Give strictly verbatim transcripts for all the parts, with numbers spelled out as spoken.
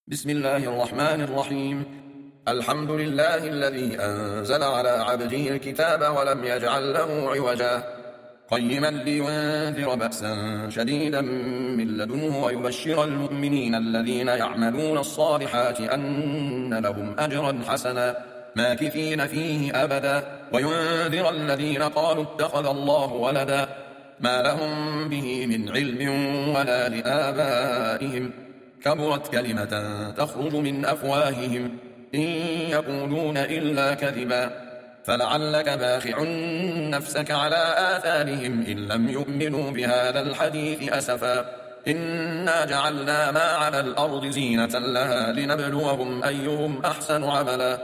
بسم الله الرحمن الرحيم. الحمد لله الذي أنزل على عبده الكتاب ولم يجعل له عوجا قيما لينذر بأسا شديدا من لدنه ويبشر المؤمنين الذين يعملون الصالحات أن لهم أجرا حسنا ماكثين فيه أبدا وينذر الذين قالوا اتخذ الله ولدا ما لهم به من علم ولا لآبائهم كبرت كلمة تخرج من أفواههم إن يقولون إلا كذبا فلعلك باخع نفسك على آثارهم إن لم يؤمنوا بهذا الحديث أسفا إنا جعلنا ما على الأرض زينة لها لنبلوهم أيهم أحسن عملا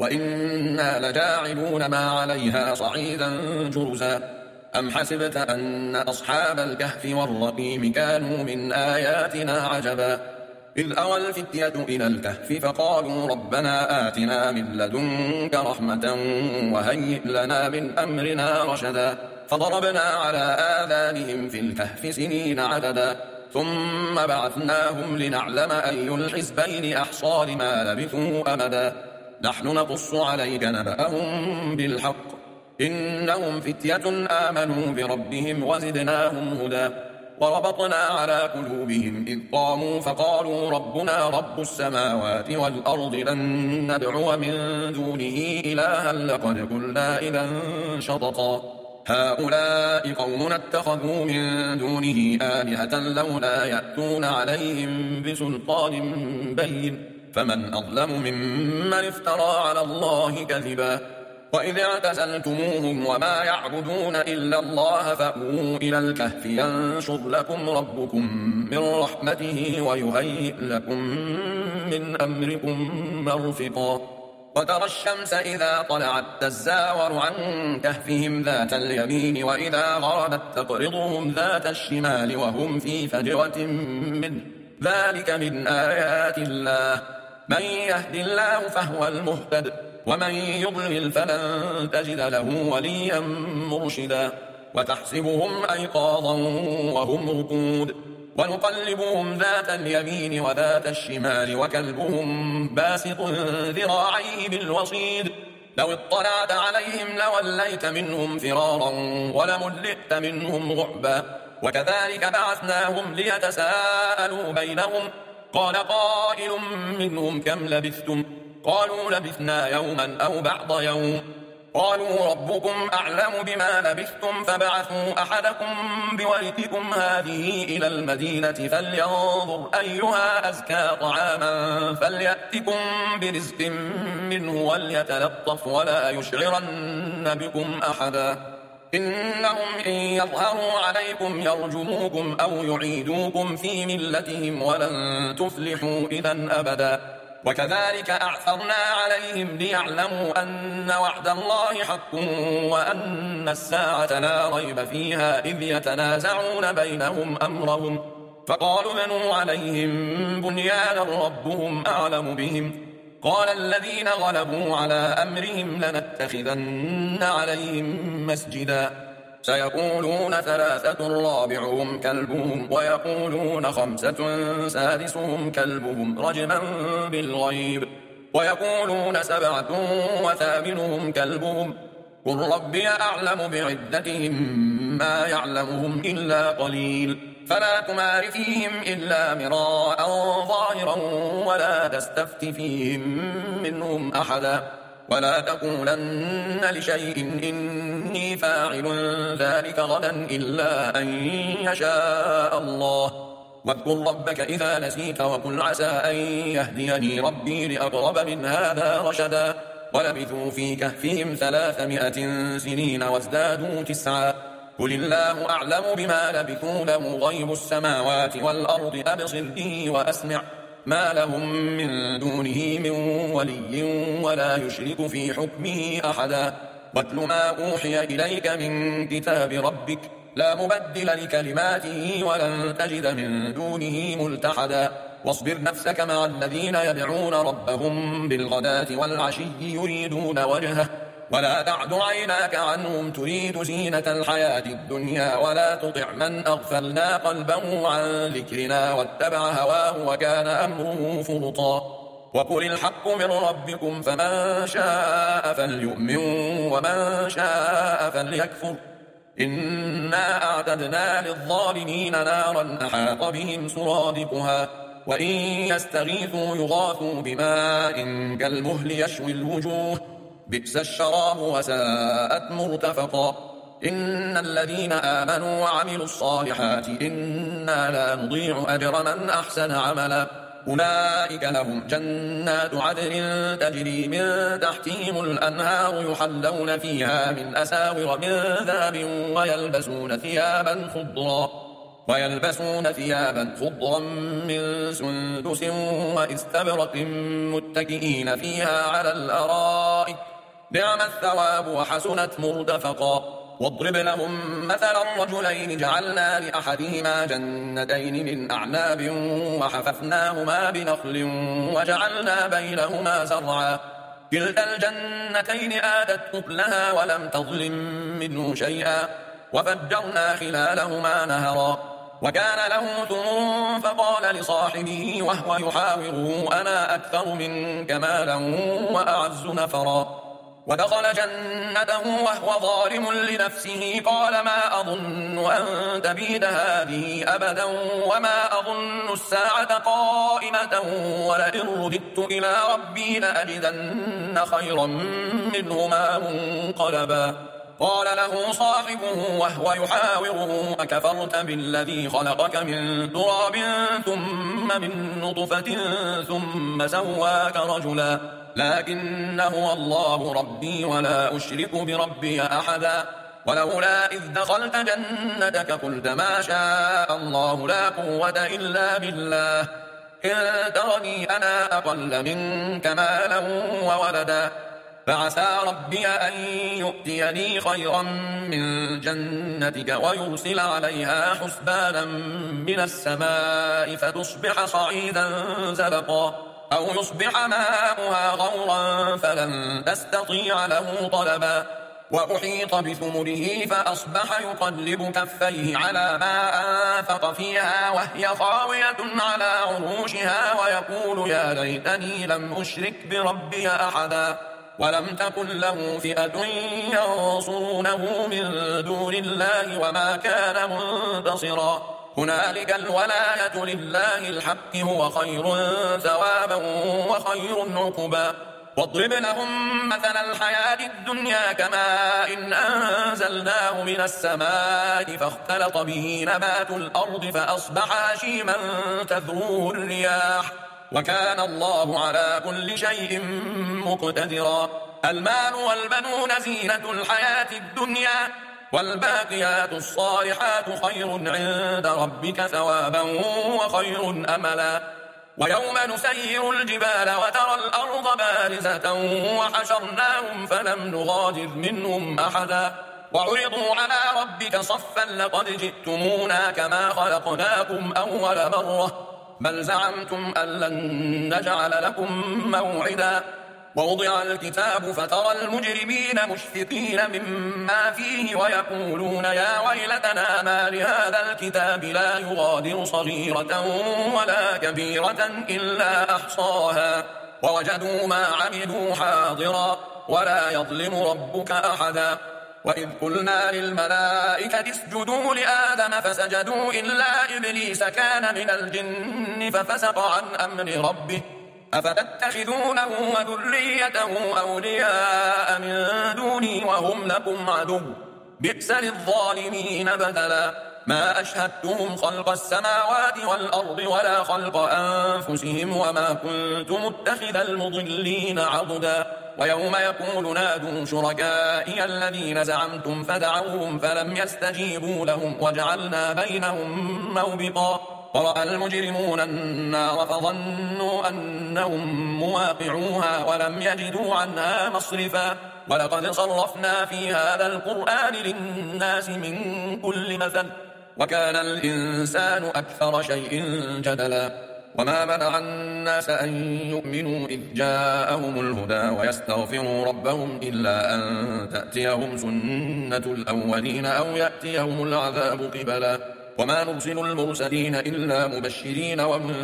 وإنا لجاعلون ما عليها صعيدا جرزا أم حسبت أن أصحاب الكهف والرقيم كانوا من آياتنا عجبا إذ أوى الفتية إلى الكهف فقالوا ربنا آتنا من لدنك رحمة وهيئ لنا من أمرنا رشدا فضربنا على آذانهم في الكهف سنين عددا ثم بعثناهم لنعلم أي الحزبين أحصى لما لبثوا أمدا نحن نقص عليك نبأهم بالحق إنهم فتية آمنوا بربهم وزدناهم هدى وربطنا على قلوبهم إذ قاموا فقالوا ربنا رب السماوات والأرض لن ندعو من دونه إلها لقد قلنا إذا شططا هؤلاء قومنا اتخذوا من دونه آلهة لولا يأتون عليهم بسلطان بين فمن أظلم ممن افترى على الله كذبا وإذ اعتزلتموهم وما يعبدون إلا الله فأووا إلى الكهف ينشر لكم ربكم من رحمته ويهيئ لكم من أمركم مرفقا وترى الشمس إذا طلعت تزاور عن كهفهم ذات اليمين وإذا غربت تقرضهم ذات الشمال وهم في فجوة منه ذلك من آيات الله من يهد الله فهو المهتد ومن يضلل فلن تجد له وليا مرشدا وتحسبهم أيقاظا وهم رقود ونقلبهم ذات اليمين وذات الشمال وكلبهم باسط ذراعيه بالوصيد لو اطلعت عليهم لوليت منهم فرارا ولملئت منهم رعبا وكذلك بعثناهم ليتساءلوا بينهم قال قائل منهم كم لبثتم قالوا لبثنا يوما أو بعض يوم قالوا ربكم أعلم بما لبثتم فبعثوا أحدكم بورقكم هذه إلى المدينة فلينظر أيها أزكى طعاما فليأتكم برزق منه وليتلطف ولا يشعرن بكم أحدا إنهم إن يظهروا عليكم يرجموكم أو يعيدوكم في ملتهم ولن تفلحوا إذا أبدا وكذلك أعثرنا عليهم ليعلموا أن وعد الله حق وأن الساعة لا ريب فيها إذ يتنازعون بينهم أمرهم فقالوا بنوا عليهم بنيانا ربهم أعلم بهم قال الذين غلبوا على أمرهم لنتخذن عليهم مسجدا سيقولون ثلاثة رابعهم كلبهم ويقولون خمسة سادسهم كلبهم رجما بالغيب ويقولون سبعة وثامنهم كلبهم قل ربي أعلم بعدتهم ما يعلمهم إلا قليل فلا تمار فيهم إلا مراء ظاهرا ولا تستفت فيهم منهم أحدا ولا تقولن لشيء إني فاعل ذلك غدا إلا أن يشاء الله واذكر ربك إذا نسيت وقل عسى أن يهديني ربي لأقرب من هذا رشدا ولبثوا في كهفهم ثلاثمائة سنين وازدادوا تسعا قل الله أعلم بما لبثوا له غيب السماوات والأرض أبصر به وأسمع ما لهم من دونه من ولي ولا يشرك في حكمه أحدا واتل ما أوحي إليك من كتاب ربك لا مبدل لكلماته ولن تجد من دونه ملتحدا واصبر نفسك مع الذين يدعون ربهم بالغداة والعشي يريدون وجهه ولا تعد عيناك عنهم تريد زينة الحياة الدنيا ولا تطع من أغفلنا قلبه عن ذكرنا واتبع هواه وكان أمره فرطا وقل الحق من ربكم فمن شاء فليؤمن ومن شاء فليكفر إنا أعتدنا للظالمين نارا أحاط بهم سرادقها وإن يستغيثوا يغاثوا بماء كالمهل يشوي الوجوه بئس الشراب وساءت مرتفقا إن الذين آمنوا وعملوا الصالحات إنا لا نضيع أجر من أحسن عملا أولئك لهم جنات عدن تجري من تحتهم الأنهار يحلون فيها من أساور من ذهب ويلبسون ثيابا خضرا ويلبسون ثيابا خضرا من سندس واستبرق متكئين فيها على الأرائك نعم الثواب وحسنت مرتفقا واضرب لهم مثلا رجلين جعلنا لأحدهما جنتين من أعناب وحففناهما بنخل وجعلنا بينهما زرعا كلتا الجنتين آتت أكلها ولم تظلم منه شيئا وفجرنا خلالهما نهرا وكان له ثمر فقال لصاحبه وهو يحاوره أنا أكثر منك مالا وأعز نفرا ودخل جنته وهو ظالم لنفسه قال ما أظن أن تبيد هذه أبدا وما أظن الساعة قائمة ولئن رددت إلى ربي لأجدن خيرا منهما منقلبا قال له صاحبه وهو يحاوره أكفرت بالذي خلقك من تراب ثم من نطفة ثم سواك رجلا لكن هو الله ربي ولا أشرك بربي أحدا ولولا إذ دخلت جنتك قلت ما شاء الله لا قوة إلا بالله إن ترني أنا أقل منك مالا وولدا فعسى ربي أن يؤتيني خيرا من جنتك ويرسل عليها حسبانا من السماء فتصبح صعيدا زلقا أو يصبح ماؤها غورا فلن تستطيع له طلبا وأحيط بثمره فأصبح يقلب كفيه على ما أنفق فيها وهي خاوية على عروشها ويقول يا ليتني لم أشرك بربي أحدا ولم تكن له فئة ينصرونه من دون الله وما كان منتصرا هنالك الولاية لله الحق هو خير ثوابا وخير عقبا واضرب لهم مثل الحياة الدنيا كماء إن أنزلناه من السماء فاختلط به نبات الأرض فأصبح هشيما تذروه الرياح وكان الله على كل شيء مقتدرا المال والبنون زينة الحياة الدنيا والباقيات الصالحات خير عند ربك ثوابا وخير أملا ويوم نسير الجبال وترى الأرض بارزة وحشرناهم فلم نغادر منهم أحدا وعرضوا على ربك صفا لقد جئتمونا كما خلقناكم أول مرة بل زعمتم أن لن نجعل لكم موعدا ووضع الكتاب فترى المجرمين مشفقين مما فيه ويقولون يا ويلتنا ما لهذا الكتاب لا يغادر صغيرة ولا كبيرة إلا أحصاها ووجدوا ما عملوا حاضرا ولا يظلم ربك أحدا وإذ قلنا للملائكة اسجدوا لآدم فسجدوا إلا إبليس كان من الجن ففسق عن أمر ربه أفتتخذونه وذريته أولياء من دوني وهم لكم عدو بئس للظالمين بدلا ما أشهدتهم خلق السماوات والأرض ولا خلق أنفسهم وما كنت متخذ المضلين عضدا ويوم يقول نادوا شركائي الذين زعمتم فدعوهم فلم يستجيبوا لهم وجعلنا بينهم موبقا ورأى المجرمون النار فظنوا أنهم مواقعوها ولم يجدوا عنها مصرفا ولقد صرفنا في هذا القرآن للناس من كل مثل وكان الإنسان أكثر شيء جدلا وما منع الناس أن يؤمنوا إذ جاءهم الهدى ويستغفروا ربهم إلا أن تأتيهم سنة الأولين أو يأتيهم العذاب قبلا وما نرسل المرسلين إلا مبشرين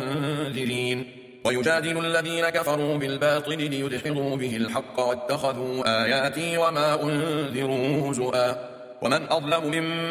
ومنذرين ويجادل الذين كفروا بالباطل ليدحضوا به الحق واتخذوا آياتي وما أنذروا هزؤا ومن أظلم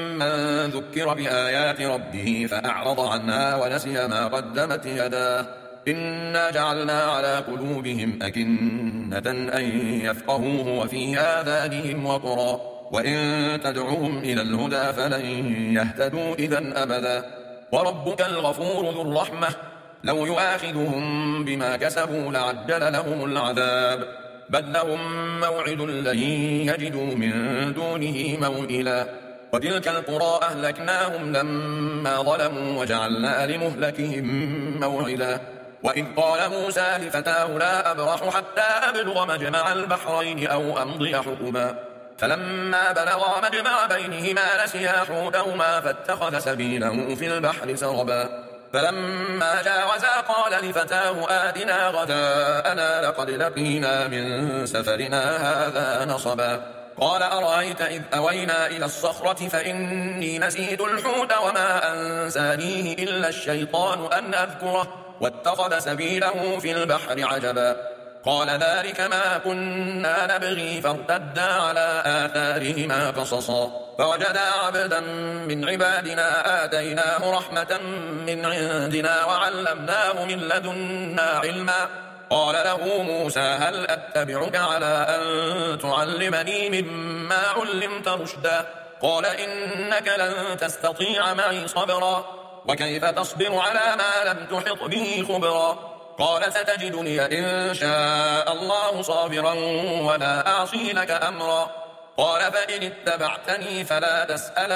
ممن ذكر بآيات ربه فأعرض عنها ونسي ما قدمت يداه إنا جعلنا على قلوبهم أكنة أن يفقهوه وفي آذانهم وقرا وإن تدعوهم إلى الهدى فلن يهتدوا إذا أبدا وربك الغفور ذو الرحمة لو يؤاخذهم بما كسبوا لعجل لهم العذاب بل لهم موعد لن يجدوا من دونه موئلا وتلك القرى أهلكناهم لما ظلموا وجعلنا لمهلكهم موعدا وإذ قال موسى لفتاه لا أبرح حتى أبلغ مجمع البحرين أو أمضي حقبا فلما بلغا مجمع بينهما نسيا حوتهما فاتخذ سبيله في البحر سربا فلما جاوزا قال لفتاه آتنا غداءنا لقد لقينا من سفرنا هذا نصبا قال أرأيت إذ أوينا إلى الصخرة فإني نسيت الحوت وما أنسانيه إلا الشيطان أن أذكره واتخذ سبيله في البحر عجبا قال ذلك ما كنا نبغي فارتدا على آثارهما قصصا فوجدا عبدا من عبادنا آتيناه رحمة من عندنا وعلمناه من لدنا علما قال له موسى هل أتبعك على أن تعلمني مما علمت رشدا قال إنك لن تستطيع معي صبرا وكيف تصبر على ما لم تحط به خبرا قال ستجدني إن شاء الله صابرا ولا أعصي لك أمرا قال فإن اتبعتني فلا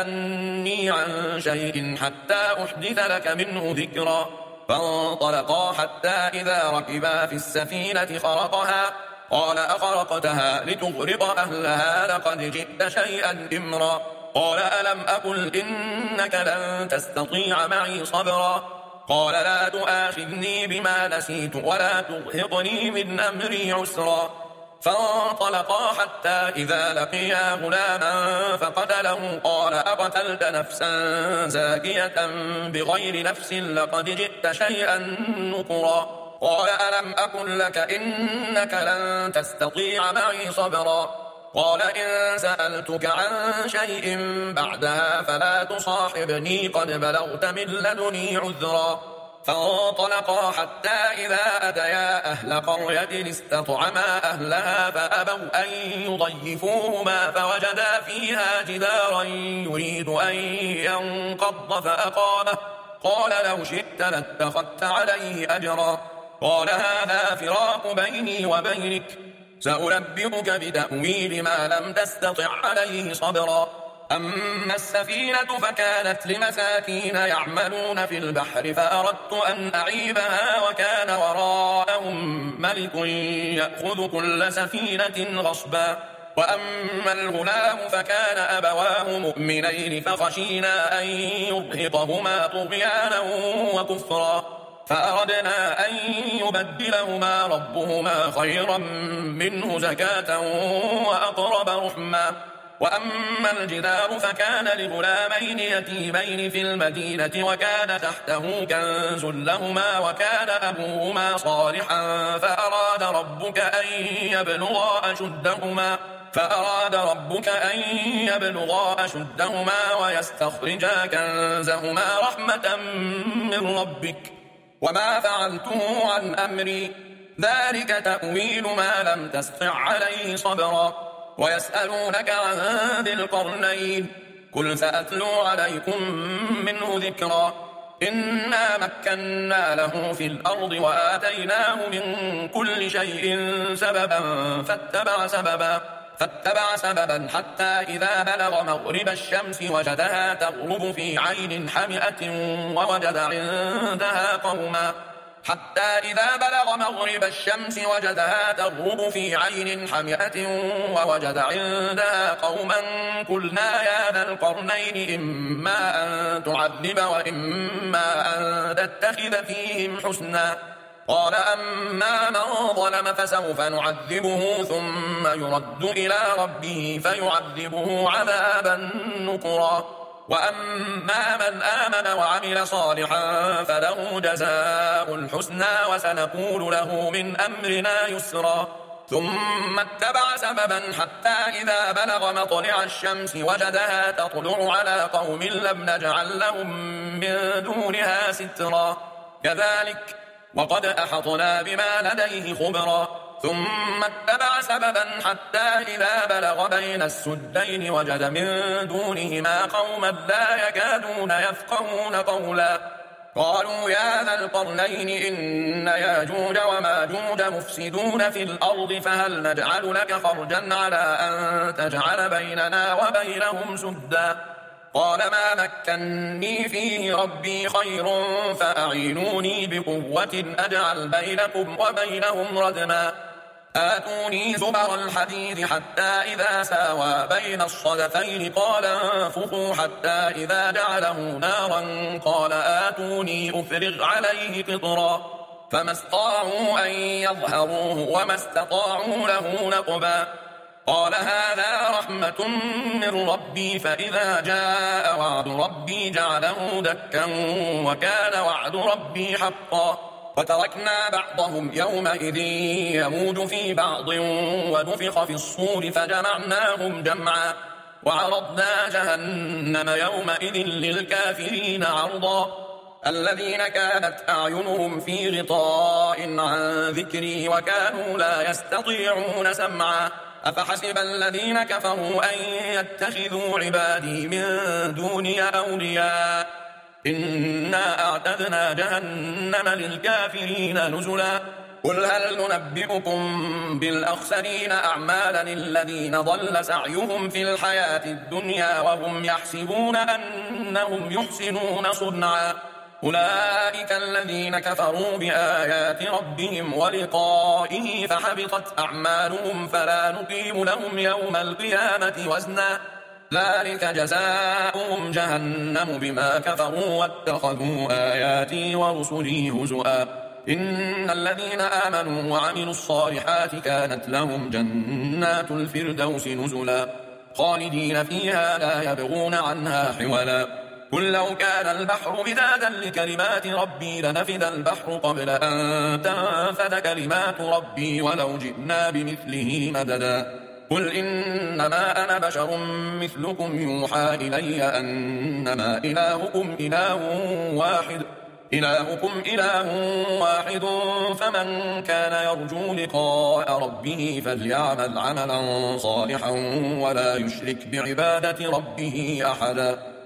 تسألني عن شيء حتى أحدث لك منه ذكرا فانطلقا حتى إذا ركبا في السفينة خرقها قال أخرقتها لتغرق أهلها لقد جئت شيئا إمرا قال ألم أقل إنك لن تستطيع معي صبرا قال لا تؤاخذني بما نسيت ولا ترهقني من أمري عسرا فانطلقا حتى إذا لقيا غلاما فقتله قال أقتلت نفسا زاكية بغير نفس لقد جئت شيئا نكرا قال ألم أقل لك إنك لن تستطيع معي صبرا قال إن سألتك عن شيء بعدها فلا تصاحبني قد بلغت من لدني عذرا فانطلقا حتى إذا أتيا أهل قرية استطعما أهلها فأبوا أن يضيفوهما فوجدا فيها جدارا يريد أن ينقض فأقامه قال لو شئت لاتخذت عليه أجرا قال هذا فراق بيني وبينك سأنبئك بتأويل ما لم تستطع عليه صبرا أما السفينة فكانت لمساكين يعملون في البحر فأردت أن أعيبها وكان وراءهم ملك يأخذ كل سفينة غصبا وأما الغلام فكان أبواه مؤمنين فخشينا أن يرهقهما طغيانا وكفرا فأردنا أن يبدلهما ربهما خيرا منه زكاة وأقرب رحما وأما الجدار فكان لغلامين يتيمين في المدينة وكان تحته كنز لهما وكان أبوهما صالحا فأراد ربك أن يبلغا أشدهما فأراد ربك أن يبلغا أشدهما ويستخرجا كنزهما رحمة من ربك وما فعلته عن أمري ذلك تأويل ما لم تستطع عليه صبرا ويسألونك عن ذي القرنين قل سأتلو عليكم منه ذكرا إنا مكنا له في الأرض وآتيناه من كل شيء سببا فاتبع سببا فاتبع سببا حتى إذا بلغ مغرب الشمس وجدها تغرب في عين حمئة ووجد عندها قوما حتى إذا بلغ مغرب الشمس وجدها تغرب في عين حمئة ووجد عندها قوما قلنا يا ذا القرنين إما أن تعذب وإما أن تتخذ فيهم حسنا قال أما من ظلم فسوف نعذبه ثم يرد إلى ربه فيعذبه عذابا نكرا وأما من آمن وعمل صالحا فله جزاء الحسنى وسنقول له من أمرنا يسرا ثم اتبع سببا حتى إذا بلغ مطلع الشمس وجدها تطلع على قوم لم نجعل لهم من دونها سترا كذلك وقد أحطنا بما لديه خبرا ثم اتبع سببا حتى إذا بلغ بين السدين وجد من دونهما قوما لا يكادون يفقهون قولا قالوا يا ذا القرنين إن ياجوج وماجوج مفسدون في الأرض فهل نجعل لك خرجا على أن تجعل بيننا وبينهم سدا قال ما مكني فيه ربي خير فأعينوني بقوة أجعل بينكم وبينهم ردما آتوني زبر الحديد حتى إذا ساوى بين الصدفين قال انفخوا حتى إذا جعله نارا قال آتوني أفرغ عليه قطرا فما استطاعوا أن يظهروه وما استطاعوا له نقبا قال هذا رحمة من ربي فإذا جاء وعد ربي جعله دكا وكان وعد ربي حقا وتركنا بعضهم يومئذ يموج في بعض ونفخ في الصور فجمعناهم جمعا وعرضنا جهنم يومئذ للكافرين عرضا الذين كانت أعينهم في غطاء عن ذكري وكانوا لا يستطيعون سمعا أفحسب الذين كفروا أن يتخذوا عبادي من دوني أولياء إنا أعتدنا جهنم للكافرين نزلا قل هل ننبئكم بالأخسرين أعمالا الذين ضل سعيهم في الحياة الدنيا وهم يحسبون أنهم يحسنون صنعا أولئك الذين كفروا بآيات ربهم ولقائه فحبطت أعمالهم فلا نقيم لهم يوم القيامة وزنا ذلك جزاؤهم جهنم بما كفروا واتخذوا آياتي ورسلي هزؤا إن الذين آمنوا وعملوا الصالحات كانت لهم جنات الفردوس نزلا خالدين فيها لا يبغون عنها حولا قل لو كان البحر مدادا لكلمات ربي لنفد البحر قبل أن تنفد كلمات ربي ولو جئنا بمثله مددا قل إنما أنا بشر مثلكم يوحى إلي أنما إلهكم إله واحد إلهكم إله واحد فمن كان يرجو لقاء ربه فليعمل عملا صالحا ولا يشرك بعبادة ربه أحدا